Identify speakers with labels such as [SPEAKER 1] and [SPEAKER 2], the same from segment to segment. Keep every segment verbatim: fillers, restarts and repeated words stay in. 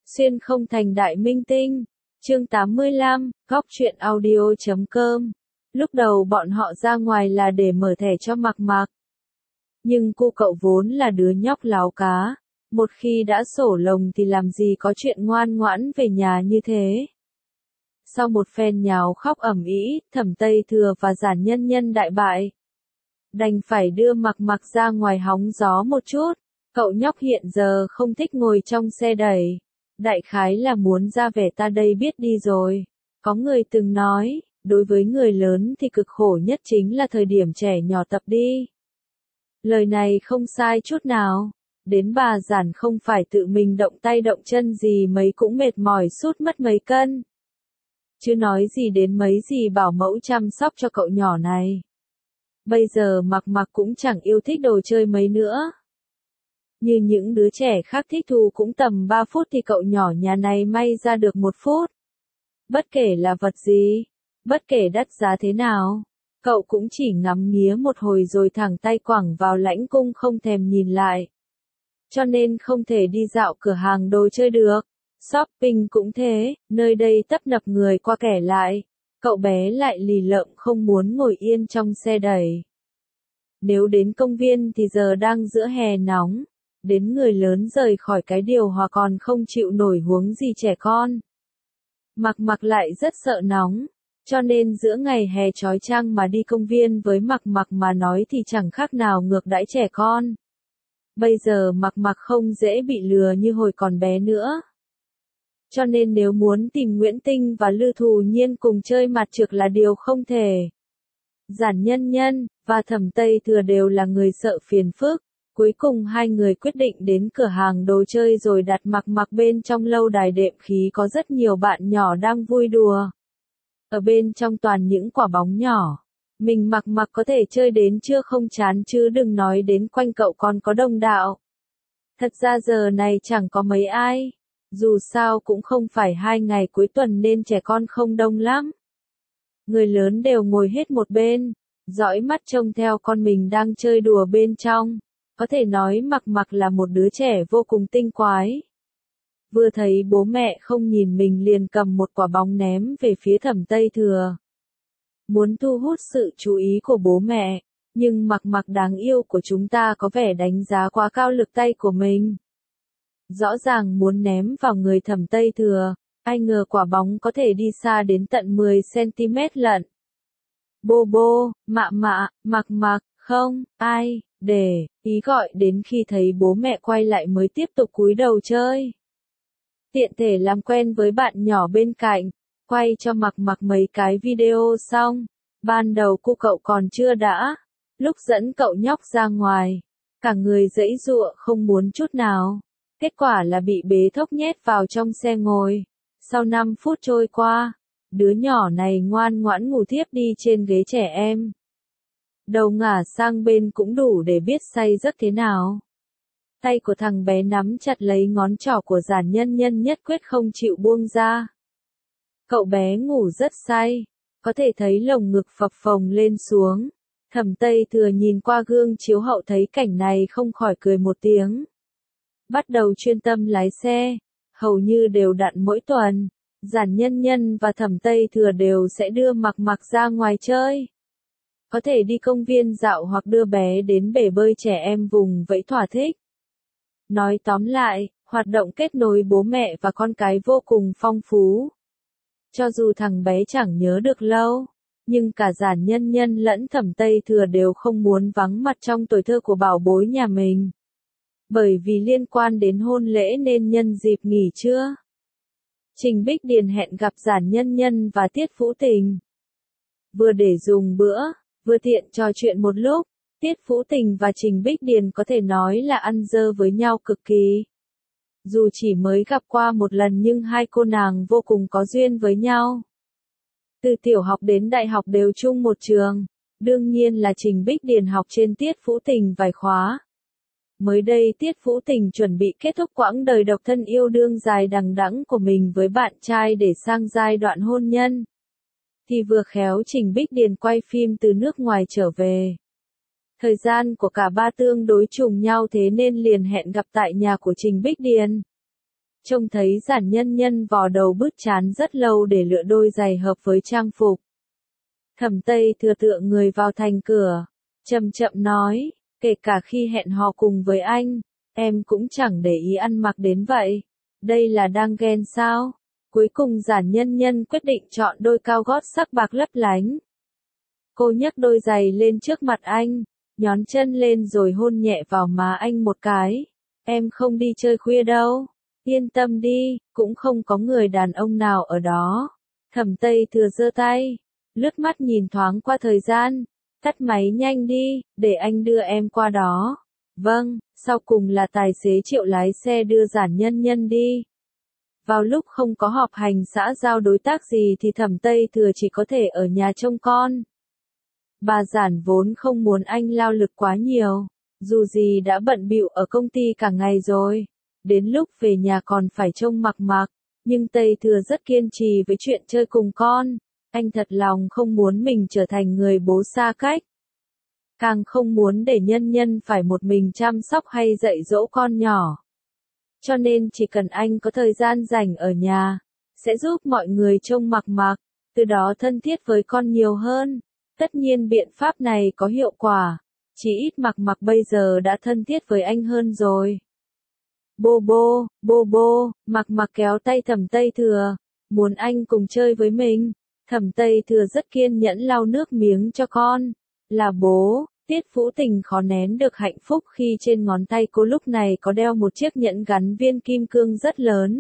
[SPEAKER 1] Xuyên không thành đại minh tinh. Chương tám mươi lăm, góc truyện audio chấm com. Lúc đầu bọn họ ra ngoài là để mở thẻ cho Mặc Mặc. Nhưng cô cậu vốn là đứa nhóc láo cá, một khi đã sổ lồng thì làm gì có chuyện ngoan ngoãn về nhà như thế. Sau một phen nháo khóc ầm ĩ, Thẩm Tây Thừa và Giản Nhân Nhân đại bại. Đành phải đưa Mặc Mặc ra ngoài hóng gió một chút. Cậu nhóc hiện giờ không thích ngồi trong xe đẩy. Đại khái là muốn ra vẻ ta đây biết đi rồi. Có người từng nói, đối với người lớn thì cực khổ nhất chính là thời điểm trẻ nhỏ tập đi. Lời này không sai chút nào. Đến bà Giản không phải tự mình động tay động chân gì mấy cũng mệt mỏi sút mất mấy cân. Chứ nói gì đến mấy gì bảo mẫu chăm sóc cho cậu nhỏ này. Bây giờ Mặc Mặc cũng chẳng yêu thích đồ chơi mấy nữa. Như những đứa trẻ khác thích thú cũng tầm ba phút thì cậu nhỏ nhà này may ra được một phút. Bất kể là vật gì, bất kể đắt giá thế nào, cậu cũng chỉ ngắm nghía một hồi rồi thẳng tay quẳng vào lãnh cung không thèm nhìn lại. Cho nên không thể đi dạo cửa hàng đồ chơi được. Shopping cũng thế, nơi đây tấp nập người qua kẻ lại. Cậu bé lại lì lợm không muốn ngồi yên trong xe đẩy. Nếu đến công viên thì giờ đang giữa hè nóng. Đến người lớn rời khỏi cái điều hòa còn không chịu nổi huống gì trẻ con. Mặc Mặc lại rất sợ nóng, cho nên giữa ngày hè chói chang mà đi công viên với Mặc Mặc mà nói thì chẳng khác nào ngược đãi trẻ con. Bây giờ Mặc Mặc không dễ bị lừa như hồi còn bé nữa. Cho nên nếu muốn tìm Nguyễn Tinh và Lư Thù Nhiên cùng chơi mặt trược là điều không thể. Giản Nhân Nhân và Thẩm Tây Thừa đều là người sợ phiền phức. Cuối cùng hai người quyết định đến cửa hàng đồ chơi rồi đặt Mặc Mặc bên trong lâu đài đệm khí có rất nhiều bạn nhỏ đang vui đùa. Ở bên trong toàn những quả bóng nhỏ. Mình Mặc Mặc có thể chơi đến trưa không chán chứ đừng nói đến quanh cậu còn có đông đạo. Thật ra giờ này chẳng có mấy ai. Dù sao cũng không phải hai ngày cuối tuần nên trẻ con không đông lắm. Người lớn đều ngồi hết một bên, dõi mắt trông theo con mình đang chơi đùa bên trong. Có thể nói Mặc Mặc là một đứa trẻ vô cùng tinh quái. Vừa thấy bố mẹ không nhìn mình liền cầm một quả bóng ném về phía Thẩm Tây Thừa. Muốn thu hút sự chú ý của bố mẹ, nhưng Mặc Mặc đáng yêu của chúng ta có vẻ đánh giá quá cao lực tay của mình. Rõ ràng muốn ném vào người Thẩm Tây Thừa, ai ngờ quả bóng có thể đi xa đến tận mười xăng ti mét lận. Bô bô, mạ mạ, Mặc Mặc, không, ai, để, ý gọi đến khi thấy bố mẹ quay lại mới tiếp tục cúi đầu chơi. Tiện thể làm quen với bạn nhỏ bên cạnh, quay cho Mặc Mặc mấy cái video xong. Ban đầu cô cậu còn chưa đã, lúc dẫn cậu nhóc ra ngoài, cả người giãy giụa không muốn chút nào. Kết quả là bị bế thốc nhét vào trong xe ngồi. Sau năm phút trôi qua, đứa nhỏ này ngoan ngoãn ngủ thiếp đi trên ghế trẻ em. Đầu ngả sang bên cũng đủ để biết say giấc thế nào. Tay của thằng bé nắm chặt lấy ngón trỏ của Giản Nhân Nhân nhất quyết không chịu buông ra. Cậu bé ngủ rất say, có thể thấy lồng ngực phập phồng lên xuống. Thẩm Tây Thừa nhìn qua gương chiếu hậu thấy cảnh này không khỏi cười một tiếng. Bắt đầu chuyên tâm lái xe, hầu như đều đặn mỗi tuần, Giản Nhân Nhân và Thẩm Tây Thừa đều sẽ đưa Mặc Mặc ra ngoài chơi. Có thể đi công viên dạo hoặc đưa bé đến bể bơi trẻ em vùng vẫy thỏa thích. Nói tóm lại, hoạt động kết nối bố mẹ và con cái vô cùng phong phú. Cho dù thằng bé chẳng nhớ được lâu, nhưng cả Giản Nhân Nhân lẫn Thẩm Tây Thừa đều không muốn vắng mặt trong tuổi thơ của bảo bối nhà mình. Bởi vì liên quan đến hôn lễ nên nhân dịp nghỉ trưa, Trình Bích Điền hẹn gặp Giản Nhân Nhân và Tiết Phũ Tình. Vừa để dùng bữa, vừa tiện trò chuyện một lúc, Tiết Phũ Tình và Trình Bích Điền có thể nói là ăn dơ với nhau cực kỳ. Dù chỉ mới gặp qua một lần nhưng hai cô nàng vô cùng có duyên với nhau. Từ tiểu học đến đại học đều chung một trường, đương nhiên là Trình Bích Điền học trên Tiết Phũ Tình vài khóa. Mới đây Tiết Phũ Tình chuẩn bị kết thúc quãng đời độc thân yêu đương dài đằng đẵng của mình với bạn trai để sang giai đoạn hôn nhân. Thì vừa khéo Trình Bích Điền quay phim từ nước ngoài trở về. Thời gian của cả ba tương đối trùng nhau thế nên liền hẹn gặp tại nhà của Trình Bích Điền. Trông thấy giản nhân nhân vò đầu bứt trán rất lâu để lựa đôi giày hợp với trang phục. Thẩm Tây Thừa tựa người vào thành cửa, chậm chậm nói, kể cả khi hẹn hò cùng với anh, em cũng chẳng để ý ăn mặc đến vậy. Đây là đang ghen sao? Cuối cùng giản nhân nhân quyết định chọn đôi cao gót sắc bạc lấp lánh. Cô nhấc đôi giày lên trước mặt anh, nhón chân lên rồi hôn nhẹ vào má anh một cái. Em không đi chơi khuya đâu. Yên tâm đi, cũng không có người đàn ông nào ở đó. Thẩm Tây Thừa giơ tay, lướt mắt nhìn thoáng qua thời gian. Tắt máy nhanh đi, để anh đưa em qua đó. Vâng, sau cùng là tài xế Triệu lái xe đưa giản nhân nhân đi. Vào lúc không có họp hành xã giao đối tác gì thì Thẩm Tây Thừa chỉ có thể ở nhà trông con. Bà giản vốn không muốn anh lao lực quá nhiều, dù gì đã bận bịu ở công ty cả ngày rồi. Đến lúc về nhà còn phải trông Mặc Mặc, nhưng Tây Thừa rất kiên trì với chuyện chơi cùng con. Anh thật lòng không muốn mình trở thành người bố xa cách. Càng không muốn để nhân nhân phải một mình chăm sóc hay dạy dỗ con nhỏ. Cho nên chỉ cần anh có thời gian rảnh ở nhà, sẽ giúp mọi người trông Mặc Mặc, từ đó thân thiết với con nhiều hơn. Tất nhiên biện pháp này có hiệu quả, chỉ ít Mặc Mặc bây giờ đã thân thiết với anh hơn rồi. Bô bô, bô bô, Mặc Mặc kéo tay Thẩm Tây Thừa, muốn anh cùng chơi với mình. Thẩm Tây Thừa rất kiên nhẫn lau nước miếng cho con. Là bố, Tiết Vũ Tình khó nén được hạnh phúc khi trên ngón tay cô lúc này có đeo một chiếc nhẫn gắn viên kim cương rất lớn.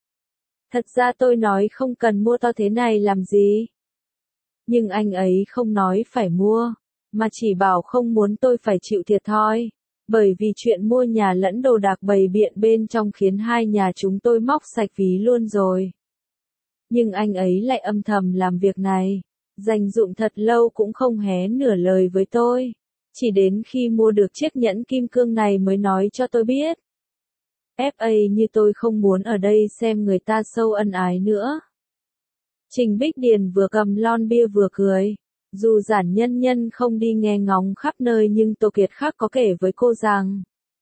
[SPEAKER 1] Thật ra tôi nói không cần mua to thế này làm gì. Nhưng anh ấy không nói phải mua, mà chỉ bảo không muốn tôi phải chịu thiệt thòi. Bởi vì chuyện mua nhà lẫn đồ đạc bày biện bên trong khiến hai nhà chúng tôi móc sạch ví luôn rồi. Nhưng anh ấy lại âm thầm làm việc này, dành dụm thật lâu cũng không hé nửa lời với tôi. Chỉ đến khi mua được chiếc nhẫn kim cương này mới nói cho tôi biết. ép a như tôi không muốn ở đây xem người ta sâu ân ái nữa. Trình Bích Điền vừa cầm lon bia vừa cười. Dù giản nhân nhân không đi nghe ngóng khắp nơi nhưng Tô Kiệt Khắc có kể với cô rằng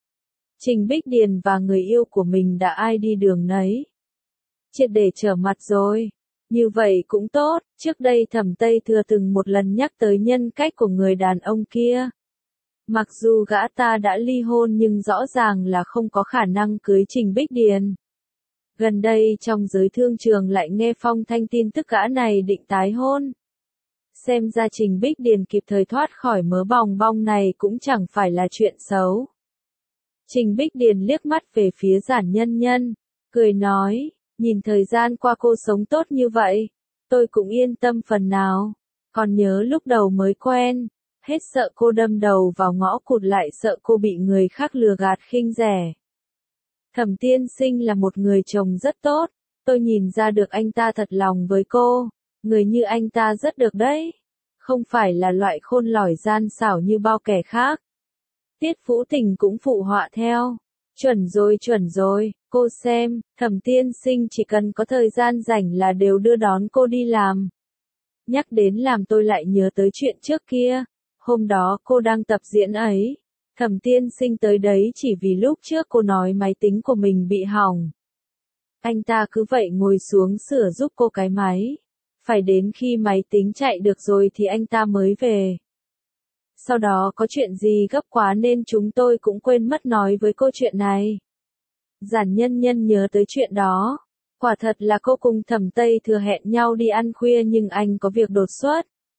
[SPEAKER 1] Trình Bích Điền và người yêu của mình đã ai đi đường nấy. Triệt để trở mặt rồi. Như vậy cũng tốt, trước đây Thẩm Tây Thừa từng một lần nhắc tới nhân cách của người đàn ông kia. Mặc dù gã ta đã ly hôn nhưng rõ ràng là không có khả năng cưới Trình Bích Điền. Gần đây trong giới thương trường lại nghe phong thanh tin tức gã này định tái hôn. Xem ra Trình Bích Điền kịp thời thoát khỏi mớ bòng bong này cũng chẳng phải là chuyện xấu. Trình Bích Điền liếc mắt về phía giản nhân nhân, cười nói, nhìn thời gian qua cô sống tốt như vậy, tôi cũng yên tâm phần nào. Còn nhớ lúc đầu mới quen, hết sợ cô đâm đầu vào ngõ cụt lại sợ cô bị người khác lừa gạt khinh rẻ. Thẩm Tiên Sinh là một người chồng rất tốt, tôi nhìn ra được anh ta thật lòng với cô. Người như anh ta rất được đấy. Không phải là loại khôn lỏi gian xảo như bao kẻ khác. Tiết Vũ Tình cũng phụ họa theo. Chuẩn rồi chuẩn rồi, cô xem, Thẩm Tiên Sinh chỉ cần có thời gian rảnh là đều đưa đón cô đi làm. Nhắc đến làm tôi lại nhớ tới chuyện trước kia. Hôm đó cô đang tập diễn ấy. Thẩm Tiên Sinh tới đấy chỉ vì lúc trước cô nói máy tính của mình bị hỏng. Anh ta cứ vậy ngồi xuống sửa giúp cô cái máy. Phải đến khi máy tính chạy được rồi thì anh ta mới về. Sau đó có chuyện gì gấp quá nên chúng tôi cũng quên mất nói với cô chuyện này. Giản nhân nhân nhớ tới chuyện đó. Quả thật là cô cùng Thẩm Tây Thừa hẹn nhau đi ăn khuya nhưng anh có việc đột xuất.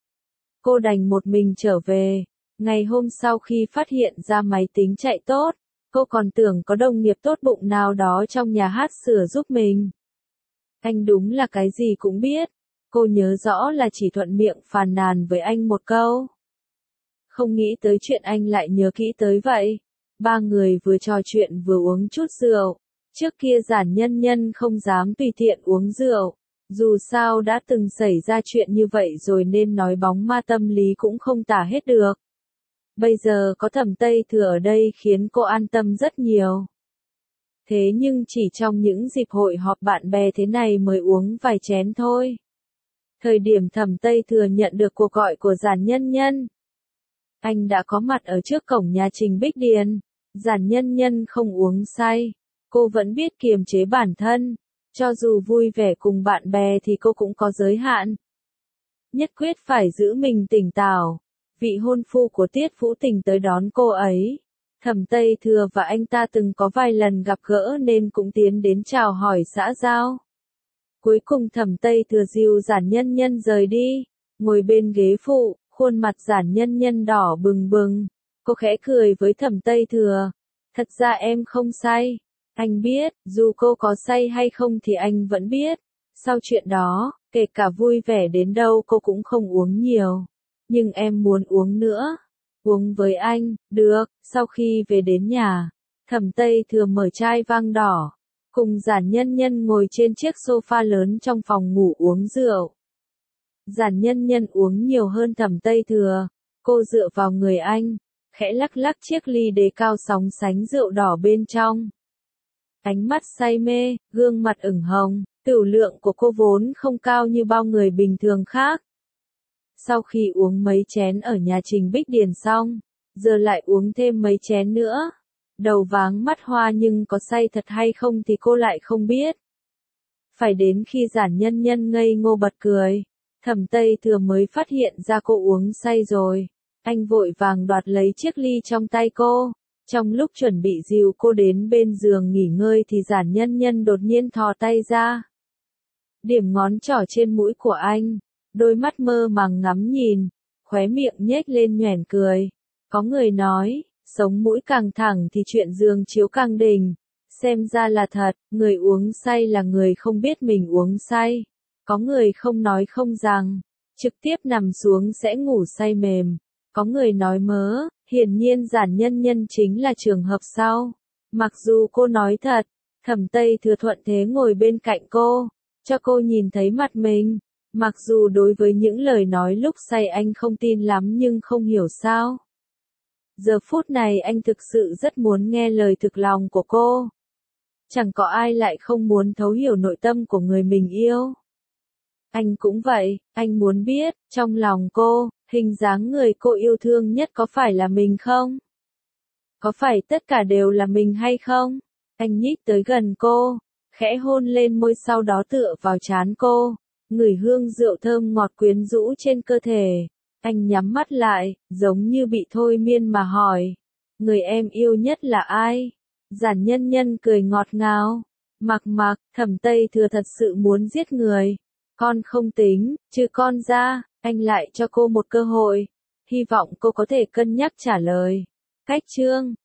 [SPEAKER 1] Cô đành một mình trở về. Ngày hôm sau khi phát hiện ra máy tính chạy tốt, cô còn tưởng có đồng nghiệp tốt bụng nào đó trong nhà hát sửa giúp mình. Anh đúng là cái gì cũng biết. Cô nhớ rõ là chỉ thuận miệng phàn nàn với anh một câu. Không nghĩ tới chuyện anh lại nhớ kỹ tới vậy. Ba người vừa trò chuyện vừa uống chút rượu. Trước kia giản nhân nhân không dám tùy tiện uống rượu. Dù sao đã từng xảy ra chuyện như vậy rồi nên nói bóng ma tâm lý cũng không tả hết được. Bây giờ có Thẩm Tây Thừa ở đây khiến cô an tâm rất nhiều. Thế nhưng chỉ trong những dịp hội họp bạn bè thế này mới uống vài chén thôi. Thời điểm Thẩm Tây Thừa nhận được cuộc gọi của giản nhân nhân. Anh đã có mặt ở trước cổng nhà Trình Bích Điền. Giản nhân nhân không uống say. Cô vẫn biết kiềm chế bản thân, cho dù vui vẻ cùng bạn bè thì cô cũng có giới hạn. Nhất quyết phải giữ mình tỉnh táo. Vị hôn phu của Tiết Vũ Tình tới đón cô ấy. Thẩm Tây Thừa và anh ta từng có vài lần gặp gỡ nên cũng tiến đến chào hỏi xã giao. Cuối cùng Thẩm Tây Thừa dìu Giản Nhân Nhân rời đi, ngồi bên ghế phụ, khuôn mặt Giản Nhân Nhân đỏ bừng bừng. Cô khẽ cười với Thẩm Tây Thừa. Thật ra em không say. Anh biết, dù cô có say hay không thì anh vẫn biết. Sau chuyện đó, kể cả vui vẻ đến đâu cô cũng không uống nhiều. Nhưng em muốn uống nữa. Uống với anh, được. Sau khi về đến nhà, Thẩm Tây Thừa mở chai vang đỏ, cùng Giản Nhân Nhân ngồi trên chiếc sofa lớn trong phòng ngủ uống rượu. Giản Nhân Nhân uống nhiều hơn Thẩm Tây Thừa. Cô dựa vào người anh, khẽ lắc lắc chiếc ly đế cao sóng sánh rượu đỏ bên trong. Ánh mắt say mê, gương mặt ửng hồng, tửu lượng của cô vốn không cao như bao người bình thường khác. Sau khi uống mấy chén ở nhà Trình Bích Điền xong, giờ lại uống thêm mấy chén nữa. Đầu váng mắt hoa nhưng có say thật hay không thì cô lại không biết. Phải đến khi Giản Nhân Nhân ngây ngô bật cười, Thẩm Tây Thừa mới phát hiện ra cô uống say rồi. Anh vội vàng đoạt lấy chiếc ly trong tay cô. Trong lúc chuẩn bị dìu cô đến bên giường nghỉ ngơi thì Giản Nhân Nhân đột nhiên thò tay ra, điểm ngón trỏ trên mũi của anh, đôi mắt mơ màng ngắm nhìn, khóe miệng nhếch lên nhoẻn cười. Có người nói, sống mũi càng thẳng thì chuyện giường chiếu càng đỉnh. Xem ra là thật, người uống say là người không biết mình uống say. Có người không nói không rằng, trực tiếp nằm xuống sẽ ngủ say mềm. Có người nói mớ, hiển nhiên Giản Nhân Nhân chính là trường hợp sau. Mặc dù cô nói thật, Thẩm Tây Thừa thuận thế ngồi bên cạnh cô, cho cô nhìn thấy mặt mình. Mặc dù đối với những lời nói lúc say anh không tin lắm nhưng không hiểu sao. Giờ phút này anh thực sự rất muốn nghe lời thực lòng của cô. Chẳng có ai lại không muốn thấu hiểu nội tâm của người mình yêu. Anh cũng vậy, anh muốn biết, trong lòng cô, hình dáng người cô yêu thương nhất có phải là mình không? Có phải tất cả đều là mình hay không? Anh nhích tới gần cô, khẽ hôn lên môi sau đó tựa vào trán cô, ngửi hương rượu thơm ngọt quyến rũ trên cơ thể. Anh nhắm mắt lại, giống như bị thôi miên mà hỏi, người em yêu nhất là ai? Giản Nhân Nhân cười ngọt ngào. Mặc Mặc, Thẩm Tây Thừa thật sự muốn giết người. Con không tính, trừ con ra, anh lại cho cô một cơ hội. Hy vọng cô có thể cân nhắc trả lời. Cách chương